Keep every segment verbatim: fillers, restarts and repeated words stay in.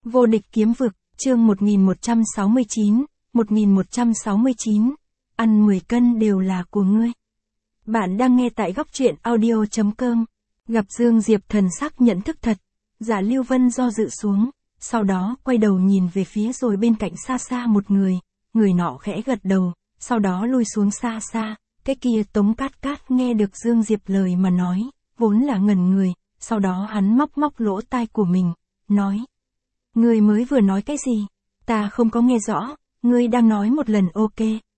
Vô địch kiếm vực, chương một nghìn một trăm sáu mươi chín, một nghìn một trăm sáu mươi chín, ăn mười cân đều là của ngươi. Bạn đang nghe tại góc truyện audio chấm com, gặp Dương Diệp thần sắc nhận thức thật, Dạ Lưu Vân do dự xuống, sau đó quay đầu nhìn về phía rồi bên cạnh xa xa một người, người nọ khẽ gật đầu, sau đó lui xuống xa xa, cái kia Tống Cát Cát nghe được Dương Diệp lời mà nói, vốn là ngẩn người, sau đó hắn móc móc lỗ tai của mình, nói. Ngươi mới vừa nói cái gì? Ta không có nghe rõ, ngươi đang nói một lần ok.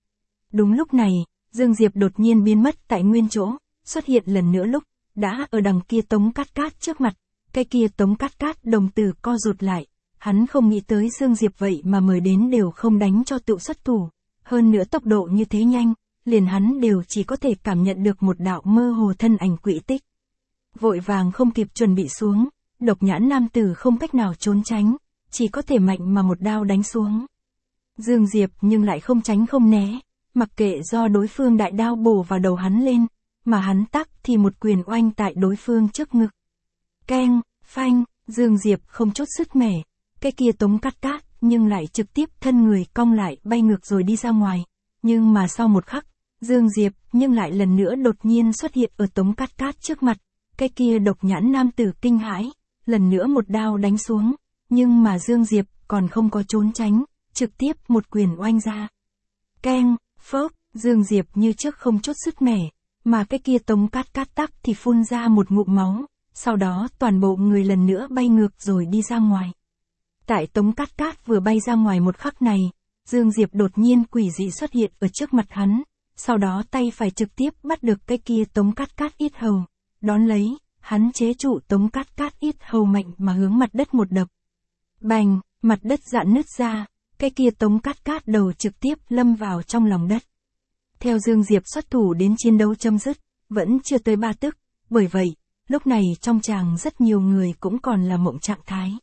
Đúng lúc này, Dương Diệp đột nhiên biến mất tại nguyên chỗ, xuất hiện lần nữa lúc, đã ở đằng kia Tống Cát Cát trước mặt, cái kia Tống Cát Cát đồng tử co rụt lại, hắn không nghĩ tới Dương Diệp vậy mà mời đến đều không đánh cho tự xuất thủ, hơn nữa tốc độ như thế nhanh, liền hắn đều chỉ có thể cảm nhận được một đạo mơ hồ thân ảnh quỹ tích. Vội vàng không kịp chuẩn bị xuống, độc nhãn nam tử không cách nào trốn tránh, chỉ có thể mạnh mà một đao đánh xuống. Dương Diệp nhưng lại không tránh không né, mặc kệ do đối phương đại đao bổ vào đầu hắn lên, mà hắn tắc thì một quyền oanh tại đối phương trước ngực. Keng, phanh, Dương Diệp không chốt sứt mẻ, cái kia Tống Cát Cát nhưng lại trực tiếp thân người cong lại bay ngược rồi đi ra ngoài, nhưng mà sau một khắc, Dương Diệp nhưng lại lần nữa đột nhiên xuất hiện ở Tống Cát Cát trước mặt, cái kia độc nhãn nam tử kinh hãi, lần nữa một đao đánh xuống, nhưng mà Dương Diệp còn không có trốn tránh, trực tiếp một quyền oanh ra. Keng, phốc, Dương Diệp như trước không chốt sứt mẻ, mà cái kia Tống Cát Cát tắc thì phun ra một ngụm máu, sau đó toàn bộ người lần nữa bay ngược rồi đi ra ngoài. Tại Tống Cát Cát vừa bay ra ngoài một khắc này, Dương Diệp đột nhiên quỷ dị xuất hiện ở trước mặt hắn, sau đó tay phải trực tiếp bắt được cái kia Tống Cát Cát yết hầu, đón lấy, hắn chế trụ Tống Cát Cát yết hầu mạnh mà hướng mặt đất một đập. Bành, mặt đất rạn nứt ra, cái kia Tống Cát Cát đầu trực tiếp lâm vào trong lòng đất. Theo Dương Diệp xuất thủ đến chiến đấu chấm dứt, vẫn chưa tới ba tức, bởi vậy, lúc này trong tràng rất nhiều người cũng còn là mộng trạng thái.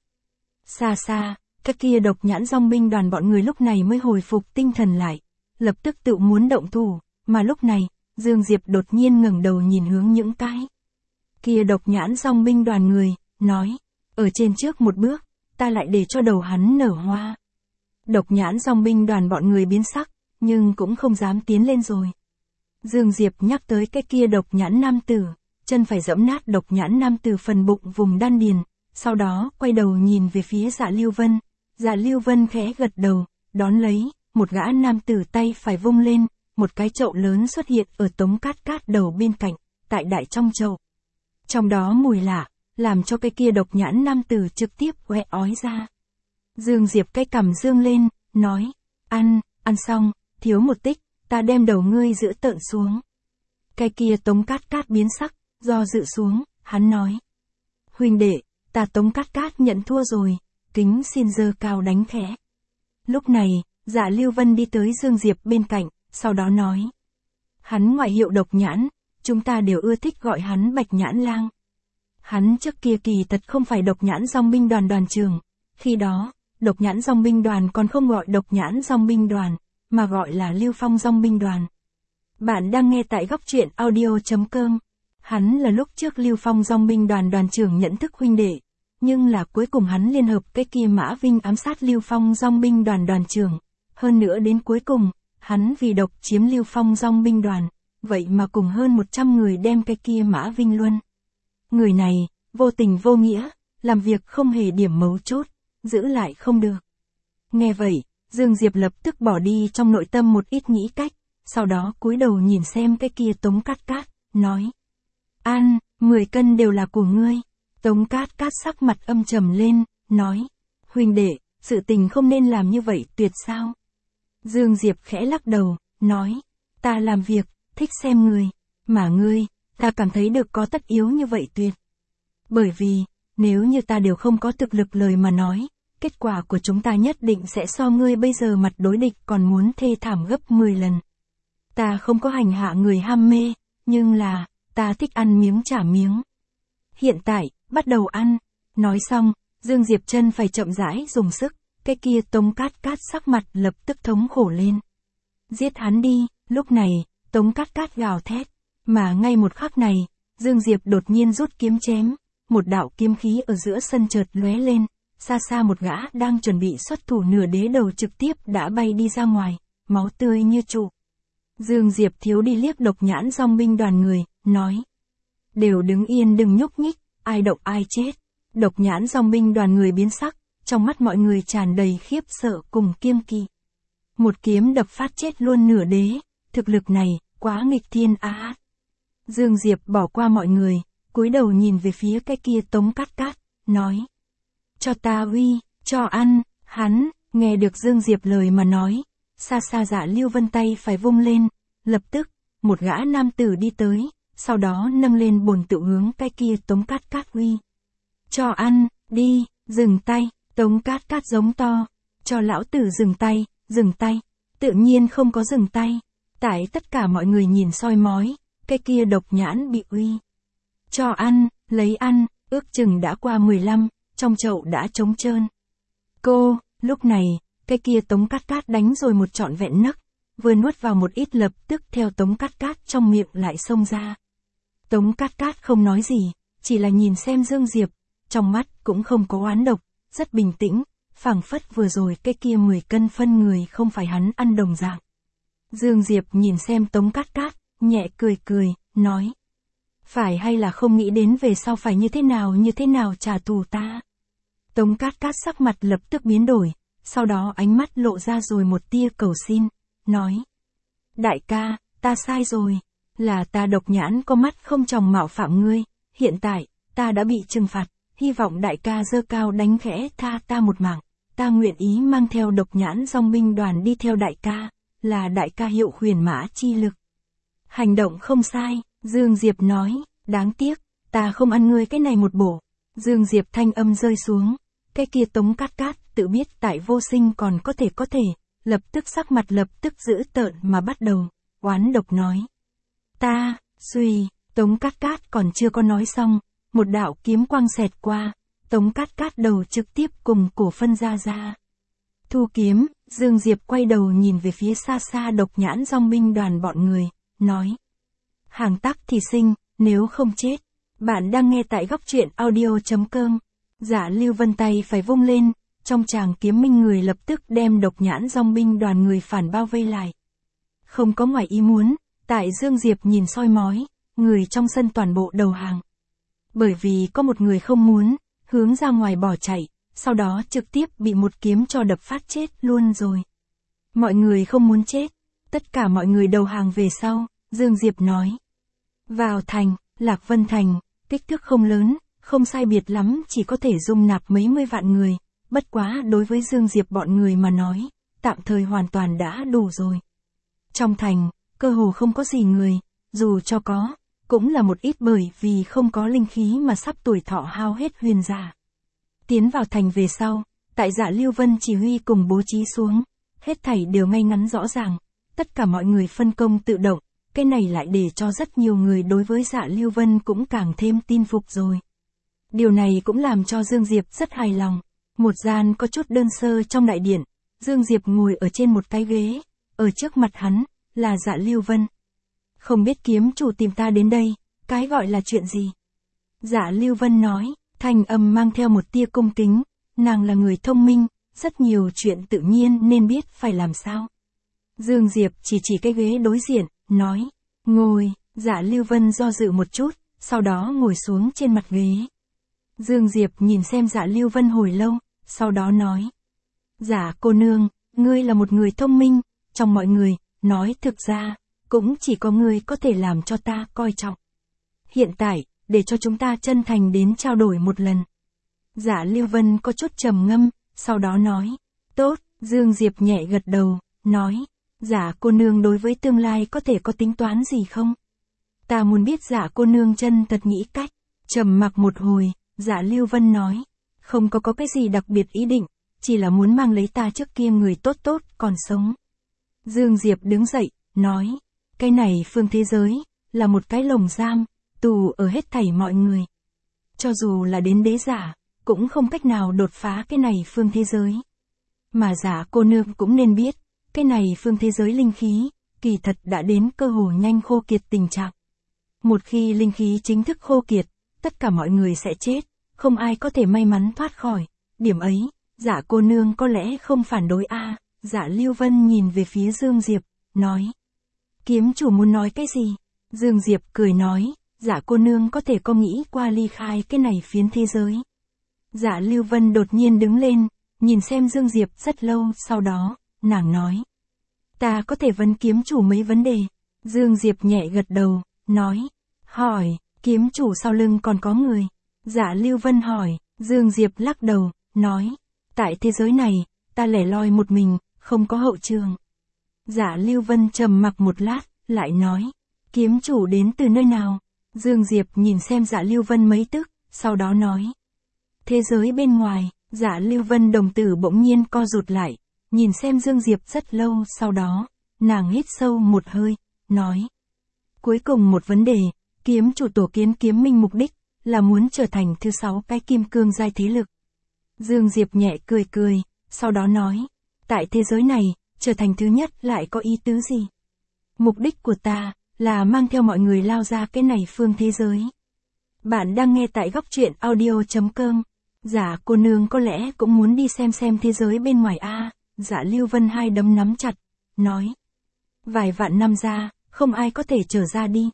Xa xa, cái kia độc nhãn dòng binh đoàn bọn người lúc này mới hồi phục tinh thần lại, lập tức tự muốn động thủ, mà lúc này, Dương Diệp đột nhiên ngẩng đầu nhìn hướng những cái kia độc nhãn dòng binh đoàn người, nói, ở trên trước một bước, ta lại để cho đầu hắn nở hoa. Độc nhãn dòng binh đoàn bọn người biến sắc, nhưng cũng không dám tiến lên rồi. Dương Diệp nhắc tới cái kia độc nhãn nam tử, chân phải giẫm nát độc nhãn nam tử phần bụng vùng đan điền, sau đó quay đầu nhìn về phía Dạ Lưu Vân. Dạ Lưu Vân khẽ gật đầu, đón lấy, một gã nam tử tay phải vung lên, một cái chậu lớn xuất hiện ở Tống Cát Cát đầu bên cạnh, tại đại trong chậu. Trong đó mùi lạ, làm cho cái kia độc nhãn nam tử trực tiếp oe ói ra. Dương Diệp cái cằm dương lên, nói, ăn, ăn xong, thiếu một tích, ta đem đầu ngươi giữ tợn xuống. Cái kia Tống Cát Cát biến sắc, do dự xuống, hắn nói. Huynh đệ, ta Tống Cát Cát nhận thua rồi, kính xin giơ cao đánh khẽ. Lúc này, Dạ Lưu Vân đi tới Dương Diệp bên cạnh, sau đó nói. Hắn ngoại hiệu độc nhãn, chúng ta đều ưa thích gọi hắn Bạch Nhãn Lang. Hắn trước kia kỳ thật không phải độc nhãn dòng binh đoàn đoàn trưởng, khi đó, độc nhãn dòng binh đoàn còn không gọi độc nhãn dòng binh đoàn, mà gọi là Lưu Phong dòng binh đoàn. Bạn đang nghe tại góc truyện audio chấm com. Hắn là lúc trước Lưu Phong dòng binh đoàn đoàn trưởng nhận thức huynh đệ, nhưng là cuối cùng hắn liên hợp cái kia Mã Vinh ám sát Lưu Phong dòng binh đoàn đoàn trưởng, hơn nữa đến cuối cùng, hắn vì độc chiếm Lưu Phong dòng binh đoàn, vậy mà cùng hơn một trăm người đem cái kia Mã Vinh luân. Người này, vô tình vô nghĩa, làm việc không hề điểm mấu chốt, giữ lại không được. Nghe vậy, Dương Diệp lập tức bỏ đi trong nội tâm một ít nghĩ cách, sau đó cúi đầu nhìn xem cái kia Tống Cát Cát, nói. An, mười cân đều là của ngươi. Tống Cát Cát sắc mặt âm trầm lên, nói. Huynh đệ, sự tình không nên làm như vậy tuyệt sao? Dương Diệp khẽ lắc đầu, nói. Ta làm việc, thích xem người, mà ngươi, ta cảm thấy được có tất yếu như vậy tuyệt. Bởi vì, nếu như ta đều không có thực lực lời mà nói, kết quả của chúng ta nhất định sẽ so ngươi bây giờ mặt đối địch còn muốn thê thảm gấp mười lần. Ta không có hành hạ người ham mê, nhưng là, ta thích ăn miếng trả miếng. Hiện tại, bắt đầu ăn. Nói xong, Dương Diệp chân phải chậm rãi dùng sức, cái kia Tống Cát Cát sắc mặt lập tức thống khổ lên. Giết hắn đi, lúc này, Tống Cát Cát gào thét, mà ngay một khắc này, Dương Diệp đột nhiên rút kiếm chém, một đạo kiếm khí ở giữa sân chợt lóe lên, xa xa một gã đang chuẩn bị xuất thủ nửa đế đầu trực tiếp đã bay đi ra ngoài, máu tươi như trụ. Dương Diệp thiếu đi liếc độc nhãn dòng binh đoàn người, nói. Đều đứng yên đừng nhúc nhích, ai động ai chết. Độc nhãn dòng binh đoàn người biến sắc, trong mắt mọi người tràn đầy khiếp sợ cùng kiêng kỵ. Một kiếm đập phát chết luôn nửa đế, thực lực này, quá nghịch thiên á. Dương Diệp bỏ qua mọi người, cúi đầu nhìn về phía cái kia Tống Cát Cát, nói. Cho ta uy, cho ăn, hắn, nghe được Dương Diệp lời mà nói, xa xa Dạ Lưu Vân tay phải vung lên, lập tức, một gã nam tử đi tới, sau đó nâng lên bồn tự hướng cái kia Tống Cát Cát uy. Cho ăn, đi, dừng tay, Tống Cát Cát giống to, cho lão tử dừng tay, dừng tay, tự nhiên không có dừng tay, tại tất cả mọi người nhìn soi mói, cái kia độc nhãn bị uy. Cho ăn, lấy ăn, ước chừng đã qua mười lăm, trong chậu đã trống trơn. Cô, lúc này, cái kia Tống Cát Cát đánh rồi một trọn vẹn nấc, vừa nuốt vào một ít lập tức theo Tống Cát Cát trong miệng lại xông ra. Tống Cát Cát không nói gì, chỉ là nhìn xem Dương Diệp, trong mắt cũng không có oán độc, rất bình tĩnh, phảng phất vừa rồi cái kia mười cân phân người không phải hắn ăn đồng dạng. Dương Diệp nhìn xem Tống Cát Cát, nhẹ cười cười, nói. Phải hay là không nghĩ đến về sau phải như thế nào như thế nào trả thù ta. Tống Cát Cát sắc mặt lập tức biến đổi, sau đó ánh mắt lộ ra rồi một tia cầu xin, nói. Đại ca, ta sai rồi, là ta độc nhãn có mắt không tròng mạo phạm ngươi, hiện tại, ta đã bị trừng phạt, hy vọng đại ca giơ cao đánh khẽ tha ta một mạng, ta nguyện ý mang theo độc nhãn dòng binh đoàn đi theo đại ca, là đại ca hiệu huyền mã chi lực. Hành động không sai, Dương Diệp nói, đáng tiếc, ta không ăn ngươi cái này một bổ. Dương Diệp thanh âm rơi xuống, cái kia Tống Cát Cát tự biết tại vô sinh còn có thể có thể, lập tức sắc mặt lập tức giữ tợn mà bắt đầu, oán độc nói. Ta, suy, Tống Cát Cát còn chưa có nói xong, một đạo kiếm quang xẹt qua, Tống Cát Cát đầu trực tiếp cùng cổ phân ra ra. Thu kiếm, Dương Diệp quay đầu nhìn về phía xa xa độc nhãn dòng binh đoàn bọn người, nói. Hàng tắc thì sinh, nếu không chết. Bạn đang nghe tại góc truyện audio chấm com. Dạ Lưu Vân tay phải vung lên, trong tràng kiếm minh người lập tức đem độc nhãn dòng binh đoàn người phản bao vây lại. Không có ngoài ý muốn, tại Dương Diệp nhìn soi mói, người trong sân toàn bộ đầu hàng. Bởi vì có một người không muốn, hướng ra ngoài bỏ chạy, sau đó trực tiếp bị một kiếm cho đập phát chết luôn rồi. Mọi người không muốn chết, tất cả mọi người đầu hàng về sau, Dương Diệp nói. Vào thành, Lạc Vân Thành, kích thước không lớn, không sai biệt lắm chỉ có thể dung nạp mấy mươi vạn người, bất quá đối với Dương Diệp bọn người mà nói, tạm thời hoàn toàn đã đủ rồi. Trong thành, cơ hồ không có gì người, dù cho có, cũng là một ít bởi vì không có linh khí mà sắp tuổi thọ hao hết huyền giả. Tiến vào thành về sau, tại Dạ Lưu Vân chỉ huy cùng bố trí xuống, hết thảy đều ngay ngắn rõ ràng, tất cả mọi người phân công tự động, cái này lại để cho rất nhiều người đối với Dạ Lưu Vân cũng càng thêm tin phục rồi. Điều này cũng làm cho Dương Diệp rất hài lòng. Một gian có chút đơn sơ trong đại điện, Dương Diệp ngồi ở trên một cái ghế, ở trước mặt hắn, là Dạ Lưu Vân. Không biết kiếm chủ tìm ta đến đây, cái gọi là chuyện gì? Dạ Lưu Vân nói, thanh âm mang theo một tia cung kính, nàng là người thông minh, rất nhiều chuyện tự nhiên nên biết phải làm sao. Dương Diệp chỉ chỉ cái ghế đối diện, nói, ngồi. Dạ Lưu Vân do dự một chút, sau đó ngồi xuống trên mặt ghế. Dương Diệp nhìn xem Dạ Lưu Vân hồi lâu, sau đó nói. Dạ cô nương, ngươi là một người thông minh, trong mọi người, nói thực ra, cũng chỉ có ngươi có thể làm cho ta coi trọng. Hiện tại, để cho chúng ta chân thành đến trao đổi một lần. Dạ Lưu Vân có chút trầm ngâm, sau đó nói. Tốt, Dương Diệp nhẹ gật đầu, nói. Dạ cô nương đối với tương lai có thể có tính toán gì không? Ta muốn biết dạ cô nương chân thật nghĩ cách. Trầm mặc một hồi, Dạ Lưu Vân nói. Không có có cái gì đặc biệt ý định, chỉ là muốn mang lấy ta trước kia người tốt tốt còn sống. Dương Diệp đứng dậy, nói. Cái này phương thế giới, là một cái lồng giam, tù ở hết thảy mọi người. Cho dù là đến đế giả, cũng không cách nào đột phá cái này phương thế giới. Mà giả cô nương cũng nên biết, cái này phương thế giới linh khí, kỳ thật đã đến cơ hồ nhanh khô kiệt tình trạng. Một khi linh khí chính thức khô kiệt, tất cả mọi người sẽ chết, không ai có thể may mắn thoát khỏi, điểm ấy, Dạ cô nương có lẽ không phản đối a. Dạ Lưu Vân nhìn về phía Dương Diệp, nói. Kiếm chủ muốn nói cái gì? Dương Diệp cười nói, Dạ cô nương có thể có nghĩ qua ly khai cái này phiến thế giới. Dạ Lưu Vân đột nhiên đứng lên, nhìn xem Dương Diệp rất lâu, sau đó, nàng nói. Ta có thể vấn kiếm chủ mấy vấn đề. Dương Diệp nhẹ gật đầu, nói. Hỏi, kiếm chủ sau lưng còn có người. Dạ Lưu Vân hỏi, Dương Diệp lắc đầu, nói. Tại thế giới này, ta lẻ loi một mình, không có hậu trường. Dạ Lưu Vân trầm mặc một lát, lại nói. Kiếm chủ đến từ nơi nào? Dương Diệp nhìn xem Dạ Lưu Vân mấy tức, sau đó nói. Thế giới bên ngoài. Dạ Lưu Vân đồng tử bỗng nhiên co rụt lại, nhìn xem Dương Diệp rất lâu, sau đó, nàng hít sâu một hơi, nói. Cuối cùng một vấn đề, kiếm chủ tổ kiến kiếm minh mục đích, là muốn trở thành thứ sáu cái kim cương giai thế lực. Dương Diệp nhẹ cười cười, sau đó nói. Tại thế giới này, trở thành thứ nhất lại có ý tứ gì? Mục đích của ta, là mang theo mọi người lao ra cái này phương thế giới. Bạn đang nghe tại góc truyện audio chấm com. Dạ cô nương có lẽ cũng muốn đi xem xem thế giới bên ngoài a. Dạ Lưu Vân hai đấm nắm chặt, nói. Vài vạn năm ra, không ai có thể trở ra đi.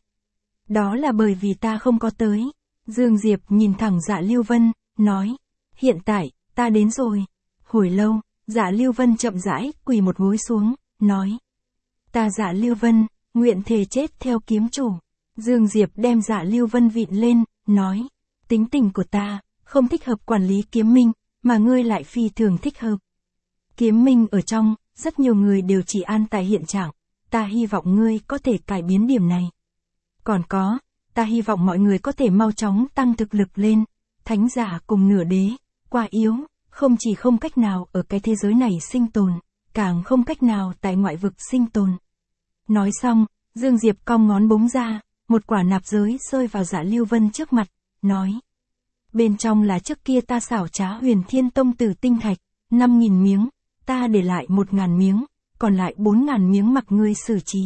Đó là bởi vì ta không có tới. Dương Diệp nhìn thẳng Dạ Lưu Vân, nói. Hiện tại, ta đến rồi. Hồi lâu, Dạ Lưu Vân chậm rãi, quỳ một gối xuống, nói. Ta Dạ Lưu Vân, nguyện thề chết theo kiếm chủ. Dương Diệp đem Dạ Lưu Vân vịn lên, nói. Tính tình của ta, không thích hợp quản lý kiếm minh, mà ngươi lại phi thường thích hợp. Kiếm minh ở trong, rất nhiều người đều chỉ an tại hiện trạng, ta hy vọng ngươi có thể cải biến điểm này. Còn có, ta hy vọng mọi người có thể mau chóng tăng thực lực lên, thánh giả cùng nửa đế, quá yếu, không chỉ không cách nào ở cái thế giới này sinh tồn, càng không cách nào tại ngoại vực sinh tồn. Nói xong, Dương Diệp cong ngón búng ra, một quả nạp giới rơi vào Dạ Lưu Vân trước mặt, nói. Bên trong là trước kia ta xảo trá Huyền Thiên Tông tử tinh thạch, năm nghìn miếng, ta để lại một ngàn miếng, còn lại bốn ngàn miếng mặc ngươi xử trí.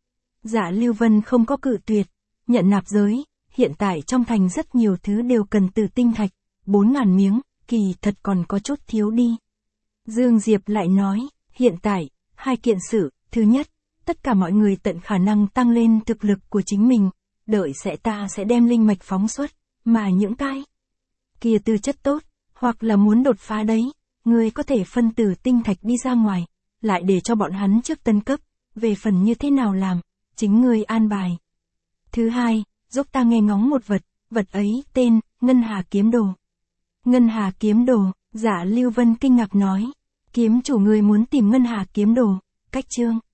Dạ Lưu Vân không có cự tuyệt, nhận nạp giới, hiện tại trong thành rất nhiều thứ đều cần tử tinh thạch, bốn ngàn miếng, kỳ thật còn có chút thiếu đi. Dương Diệp lại nói, hiện tại, hai kiện sự, thứ nhất, tất cả mọi người tận khả năng tăng lên thực lực của chính mình, đợi sẽ ta sẽ đem linh mạch phóng xuất, mà những cái kia tư chất tốt, hoặc là muốn đột phá đấy, ngươi có thể phân tử tinh thạch đi ra ngoài, lại để cho bọn hắn trước tân cấp, về phần như thế nào làm, chính ngươi an bài. Thứ hai, giúp ta nghe ngóng một vật, vật ấy tên, Ngân Hà Kiếm Đồ. Ngân Hà Kiếm Đồ, Dạ Lưu Vân kinh ngạc nói, kiếm chủ ngươi muốn tìm Ngân Hà Kiếm Đồ, cách chương.